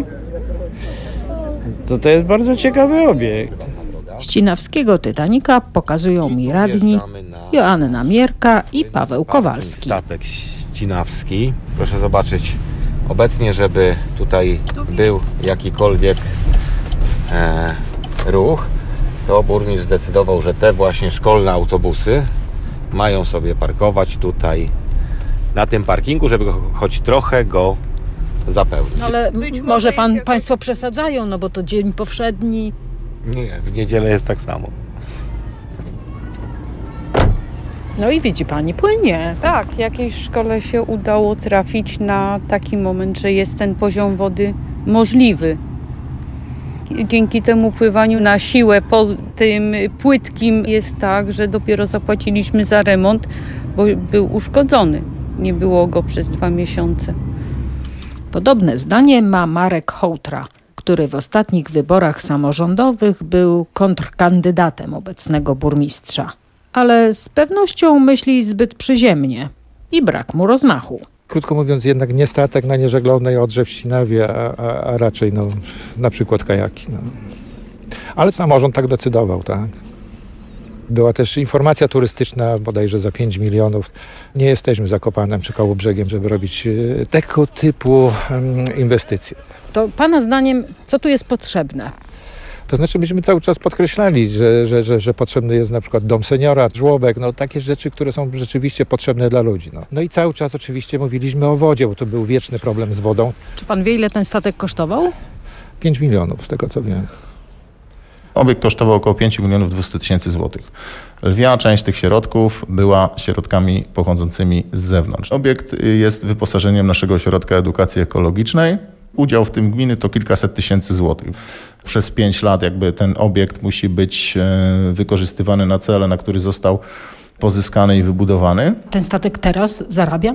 To to jest bardzo ciekawy obiekt. Ścinawskiego Titanica pokazują mi radni Joanna Mierka i Paweł Kowalski. Statek ścinawski. Proszę zobaczyć, obecnie, żeby tutaj był jakikolwiek e, ruch, to burmistrz zdecydował, że te właśnie szkolne autobusy mają sobie parkować tutaj na tym parkingu, żeby go, choć trochę go zapełnić. Ale może pan, państwo przesadzają, no bo to dzień powszedni. Nie, w niedzielę jest tak samo. No i widzi pani, płynie. Tak, jakiejś szkole się udało trafić na taki moment, że jest ten poziom wody możliwy. Dzięki temu pływaniu na siłę po tym płytkim jest tak, że dopiero zapłaciliśmy za remont, bo był uszkodzony. Nie było go przez dwa miesiące. Podobne zdanie ma Marek Hołtra, który w ostatnich wyborach samorządowych był kontrkandydatem obecnego burmistrza. Ale z pewnością myśli zbyt przyziemnie i brak mu rozmachu. Krótko mówiąc, jednak nie statek na nieżeglownej Odrze w Ścinawie, a, a, a raczej no, na przykład kajaki. No. Ale samorząd tak decydował, tak. Była też informacja turystyczna, bodajże za pięć milionów. Nie jesteśmy Zakopanem czy Kołobrzegiem, żeby robić tego typu inwestycje. To pana zdaniem, co tu jest potrzebne? To znaczy, myśmy cały czas podkreślali, że, że, że, że potrzebny jest na przykład dom seniora, żłobek, no takie rzeczy, które są rzeczywiście potrzebne dla ludzi. No, no i cały czas oczywiście mówiliśmy o wodzie, bo to był wieczny problem z wodą. Czy pan wie, ile ten statek kosztował? pięć milionów, z tego co wiem. Obiekt kosztował około pięć milionów dwieście tysięcy złotych. Lwia część tych środków była środkami pochodzącymi z zewnątrz. Obiekt jest wyposażeniem naszego ośrodka edukacji ekologicznej. Udział w tym gminy to kilkaset tysięcy złotych. Przez pięć lat jakby ten obiekt musi być wykorzystywany na cele, na który został pozyskany i wybudowany. Ten statek teraz zarabia?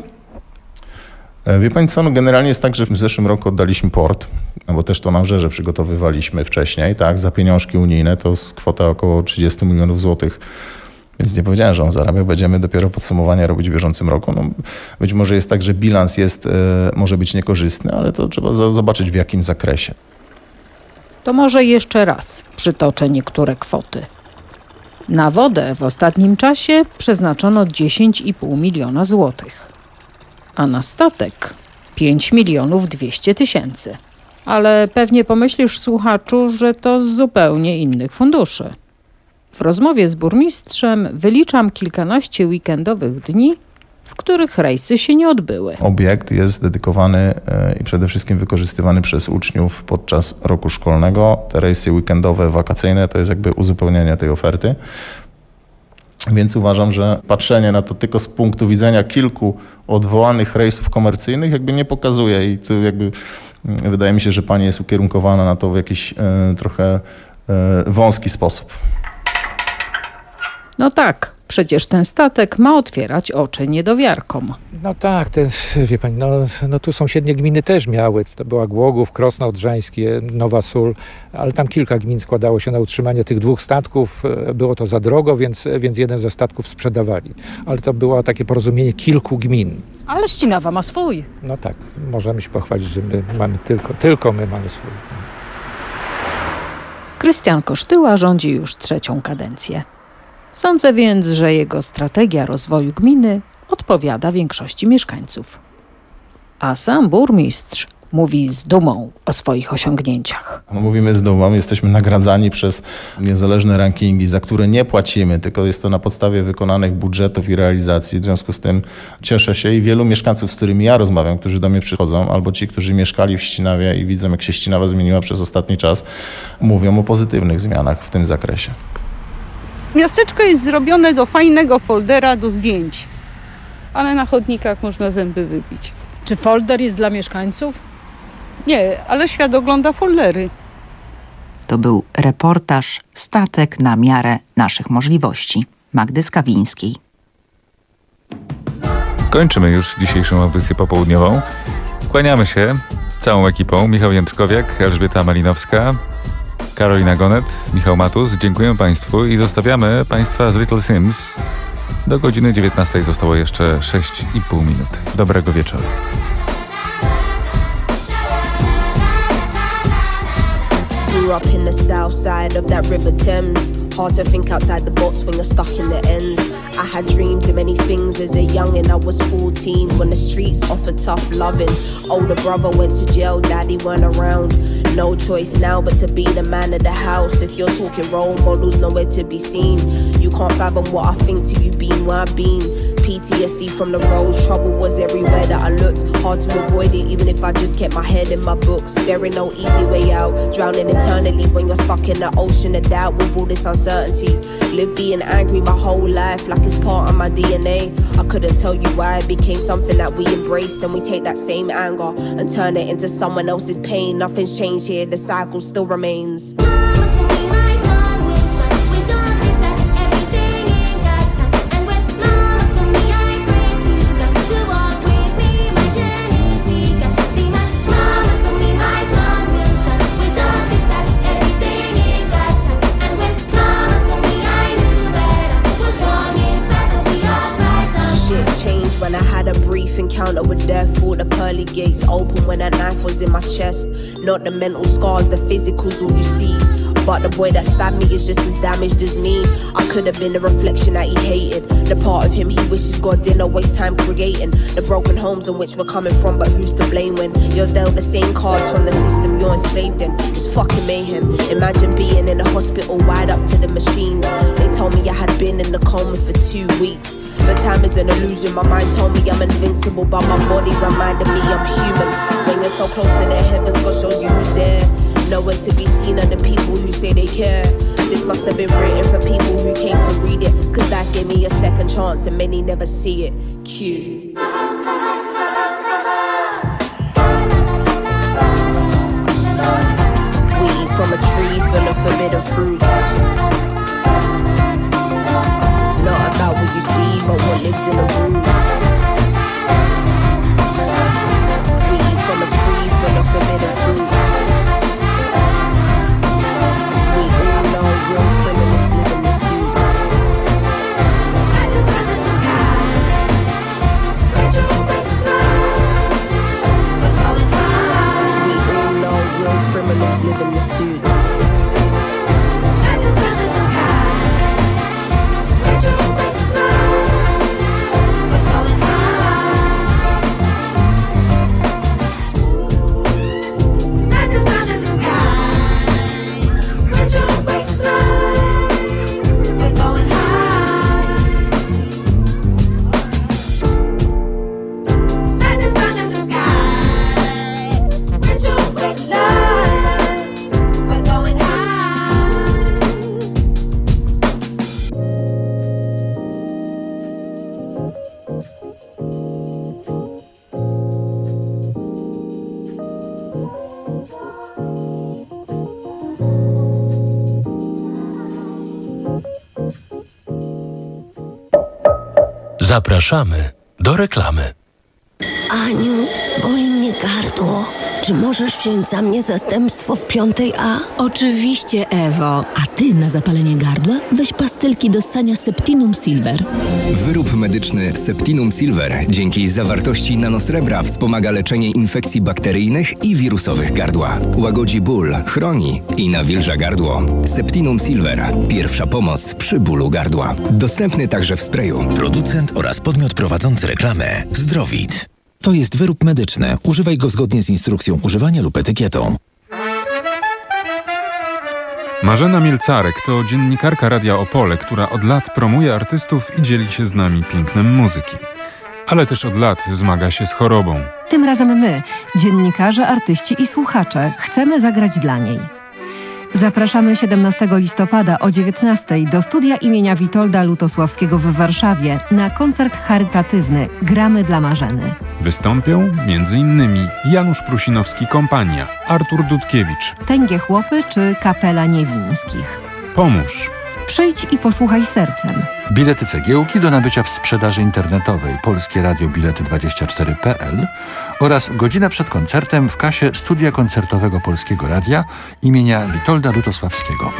Wie pani co, no generalnie jest tak, że w zeszłym roku oddaliśmy port, no bo też to na Wrzerze przygotowywaliśmy wcześniej, tak, za pieniążki unijne, to jest kwota około trzydzieści milionów złotych. Więc nie powiedziałem, że on zarabia, będziemy dopiero podsumowania robić w bieżącym roku. No, być może jest tak, że bilans jest, e, może być niekorzystny, ale to trzeba za, zobaczyć w jakim zakresie. To może jeszcze raz przytoczę niektóre kwoty. Na wodę w ostatnim czasie przeznaczono dziesięć i pół miliona złotych, a na statek pięć milionów dwieście tysięcy. Ale pewnie pomyślisz, słuchaczu, że to z zupełnie innych funduszy. W rozmowie z burmistrzem wyliczam kilkanaście weekendowych dni, w których rejsy się nie odbyły. Obiekt jest dedykowany i przede wszystkim wykorzystywany przez uczniów podczas roku szkolnego. Te rejsy weekendowe, wakacyjne to jest jakby uzupełnienie tej oferty. Więc uważam, że patrzenie na to tylko z punktu widzenia kilku odwołanych rejsów komercyjnych jakby nie pokazuje i tu jakby wydaje mi się, że pani jest ukierunkowana na to w jakiś e, trochę e, wąski sposób. No tak, przecież ten statek ma otwierać oczy niedowiarkom. No tak, ten, wie pani, no, no tu sąsiednie gminy też miały. To była Głogów, Krosno Odrzańskie, Nowa Sól, ale tam kilka gmin składało się na utrzymanie tych dwóch statków. Było to za drogo, więc, więc jeden ze statków sprzedawali. Ale to było takie porozumienie kilku gmin. Ale Ścinawa ma swój. No tak, możemy się pochwalić, że my mamy tylko, tylko my mamy swój. Krystian Kosztyła rządzi już trzecią kadencję. Sądzę więc, że jego strategia rozwoju gminy odpowiada większości mieszkańców. A sam burmistrz mówi z dumą o swoich osiągnięciach. No, mówimy z dumą, jesteśmy nagradzani przez niezależne rankingi, za które nie płacimy, tylko jest to na podstawie wykonanych budżetów i realizacji. W związku z tym cieszę się i wielu mieszkańców, z którymi ja rozmawiam, którzy do mnie przychodzą, albo ci, którzy mieszkali w Ścinawie i widzą, jak się Ścinawa zmieniła przez ostatni czas, mówią o pozytywnych zmianach w tym zakresie. Miasteczko jest zrobione do fajnego foldera do zdjęć, ale na chodnikach można zęby wybić. Czy folder jest dla mieszkańców? Nie, ale świat ogląda foldery. To był reportaż Statek na miarę naszych możliwości Magdy Skawińskiej. Kończymy już dzisiejszą audycję popołudniową. Kłaniamy się całą ekipą. Michał Jędrkowiak, Elżbieta Malinowska, Karolina Gonet, Michał Matus. Dziękuję Państwu i zostawiamy Państwa z Little Sims. Do godziny dziewiętnastej zostało jeszcze sześć i pół minuty. Dobrego wieczoru. Grew up in the south side of that River Thames. Hard to think outside the box when you're stuck in the ends. I had dreams of many things as a youngin'. I was fourteen when the streets offered tough loving. Older brother went to jail, daddy weren't around. No choice now but to be the man of the house. If you're talking role models, nowhere to be seen. You can't fathom what I think till you've been where I've been. P T S D from the roads, trouble was everywhere that I looked. Hard to avoid it even if I just kept my head in my books. There ain't no easy way out, drowning eternally when you're stuck in the ocean of doubt with all this uncertainty. Live being angry my whole life like it's part of my D N A. I couldn't tell you why it became something that we embraced. And we take that same anger and turn it into someone else's pain. Nothing's changed here, the cycle still remains. When I had a brief encounter with death, all the pearly gates open when that knife was in my chest. Not the mental scars, the physical's all you see. But the boy that stabbed me is just as damaged as me. I could have been the reflection that he hated, the part of him he wishes God didn't waste time creating. The broken homes in which we're coming from, but who's to blame when you're dealt the same cards from the system you're enslaved in? It's fucking mayhem. Imagine being in a hospital wired up to the machines. They told me I had been in the coma for two weeks. But time is an illusion. My mind told me I'm invincible, but my body reminded me I'm human. When you're so close to the heavens, God shows you who's there. Nowhere to be seen are the people who say they care. This must have been written for people who came to read it, cause that gave me a second chance and many never see it. Q. We eat from a tree full of forbidden fruits. Not about what you see, but what lives in the root. We eat from a tree full of forbidden fruits. We all know real criminals live in the suit. We all know real criminals live in the suit. Zapraszamy do reklamy. Aniu, boli mnie gardło. Czy możesz wziąć za mnie zastępstwo w piątej A? Oczywiście, Ewo. A ty na zapalenie gardła weź pastylki do ssania Septinum Silver. Wyrób medyczny Septinum Silver dzięki zawartości nanosrebra wspomaga leczenie infekcji bakteryjnych i wirusowych gardła. Łagodzi ból, chroni i nawilża gardło. Septinum Silver. Pierwsza pomoc przy bólu gardła. Dostępny także w sprayu. Producent oraz podmiot prowadzący reklamę Zdrowit. To jest wyrób medyczny. Używaj go zgodnie z instrukcją używania lub etykietą. Marzena Mielcarek to dziennikarka Radia Opole, która od lat promuje artystów i dzieli się z nami pięknem muzyki. Ale też od lat zmaga się z chorobą. Tym razem my, dziennikarze, artyści i słuchacze, chcemy zagrać dla niej. Zapraszamy siedemnastego listopada o dziewiętnastej do studia imienia Witolda Lutosławskiego w Warszawie na koncert charytatywny Gramy dla Marzeny. Wystąpią między innymi Janusz Prusinowski Kompania, Artur Dudkiewicz, Tęgie Chłopy czy Kapela Niewińskich. Pomóż. Przyjdź i posłuchaj sercem. Bilety cegiełki do nabycia w sprzedaży internetowej Polskie Radio Bilety dwadzieścia cztery kropka p l oraz godzinę przed koncertem w kasie Studia Koncertowego Polskiego Radia imienia Witolda Lutosławskiego.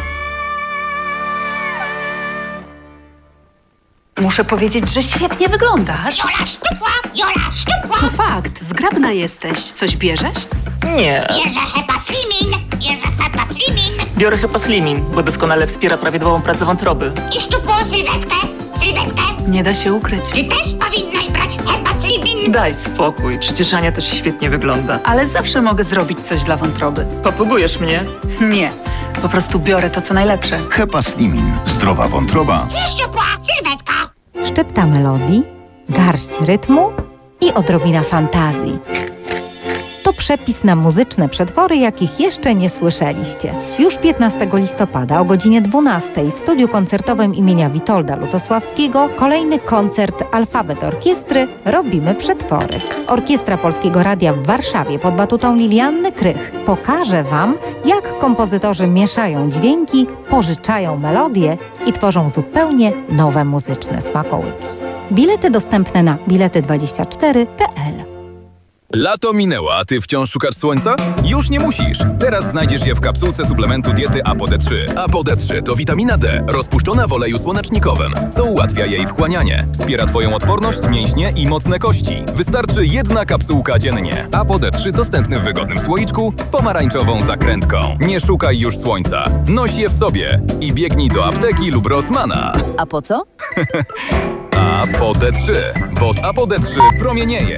Muszę powiedzieć, że świetnie wyglądasz. Jola szczupła, Jola szczupła. To fakt, zgrabna jesteś. Coś bierzesz? Nie. Bierze Hepa Slimin, bierze Hepa Slimin. Biorę Hepa Slimin, bo doskonale wspiera prawidłową pracę wątroby. I szczupłą sylwetkę, sylwetkę. Nie da się ukryć. Ty też powinnaś brać Hepa Slimin. Daj spokój, przecież Ania też świetnie wygląda. Ale zawsze mogę zrobić coś dla wątroby. Popugujesz mnie? Nie, po prostu biorę to, co najlepsze. Hepa Slimin. Zdrowa wątroba. I szczupła sylwetka. Szczypta melodii, garść rytmu i odrobina fantazji. To przepis na muzyczne przetwory, jakich jeszcze nie słyszeliście. Już piętnastego listopada o godzinie dwunastej w studiu koncertowym imienia Witolda Lutosławskiego kolejny koncert Alfabet Orkiestry Robimy Przetwory. Orkiestra Polskiego Radia w Warszawie pod batutą Lilianny Krych pokaże Wam, jak kompozytorzy mieszają dźwięki, pożyczają melodie i tworzą zupełnie nowe muzyczne smakołyki. Bilety dostępne na bilety dwadzieścia cztery kropka p l. Lato minęło, a ty wciąż szukasz słońca? Już nie musisz. Teraz znajdziesz je w kapsułce suplementu diety Apo D trzy. Apo D trzy to witamina D, rozpuszczona w oleju słonecznikowym, co ułatwia jej wchłanianie. Wspiera twoją odporność, mięśnie i mocne kości. Wystarczy jedna kapsułka dziennie. Apo D trzy dostępny w wygodnym słoiczku z pomarańczową zakrętką. Nie szukaj już słońca. Noś je w sobie i biegnij do apteki lub Rossmana. A po co? Apo D trzy, bo z Apo D trzy promienieje.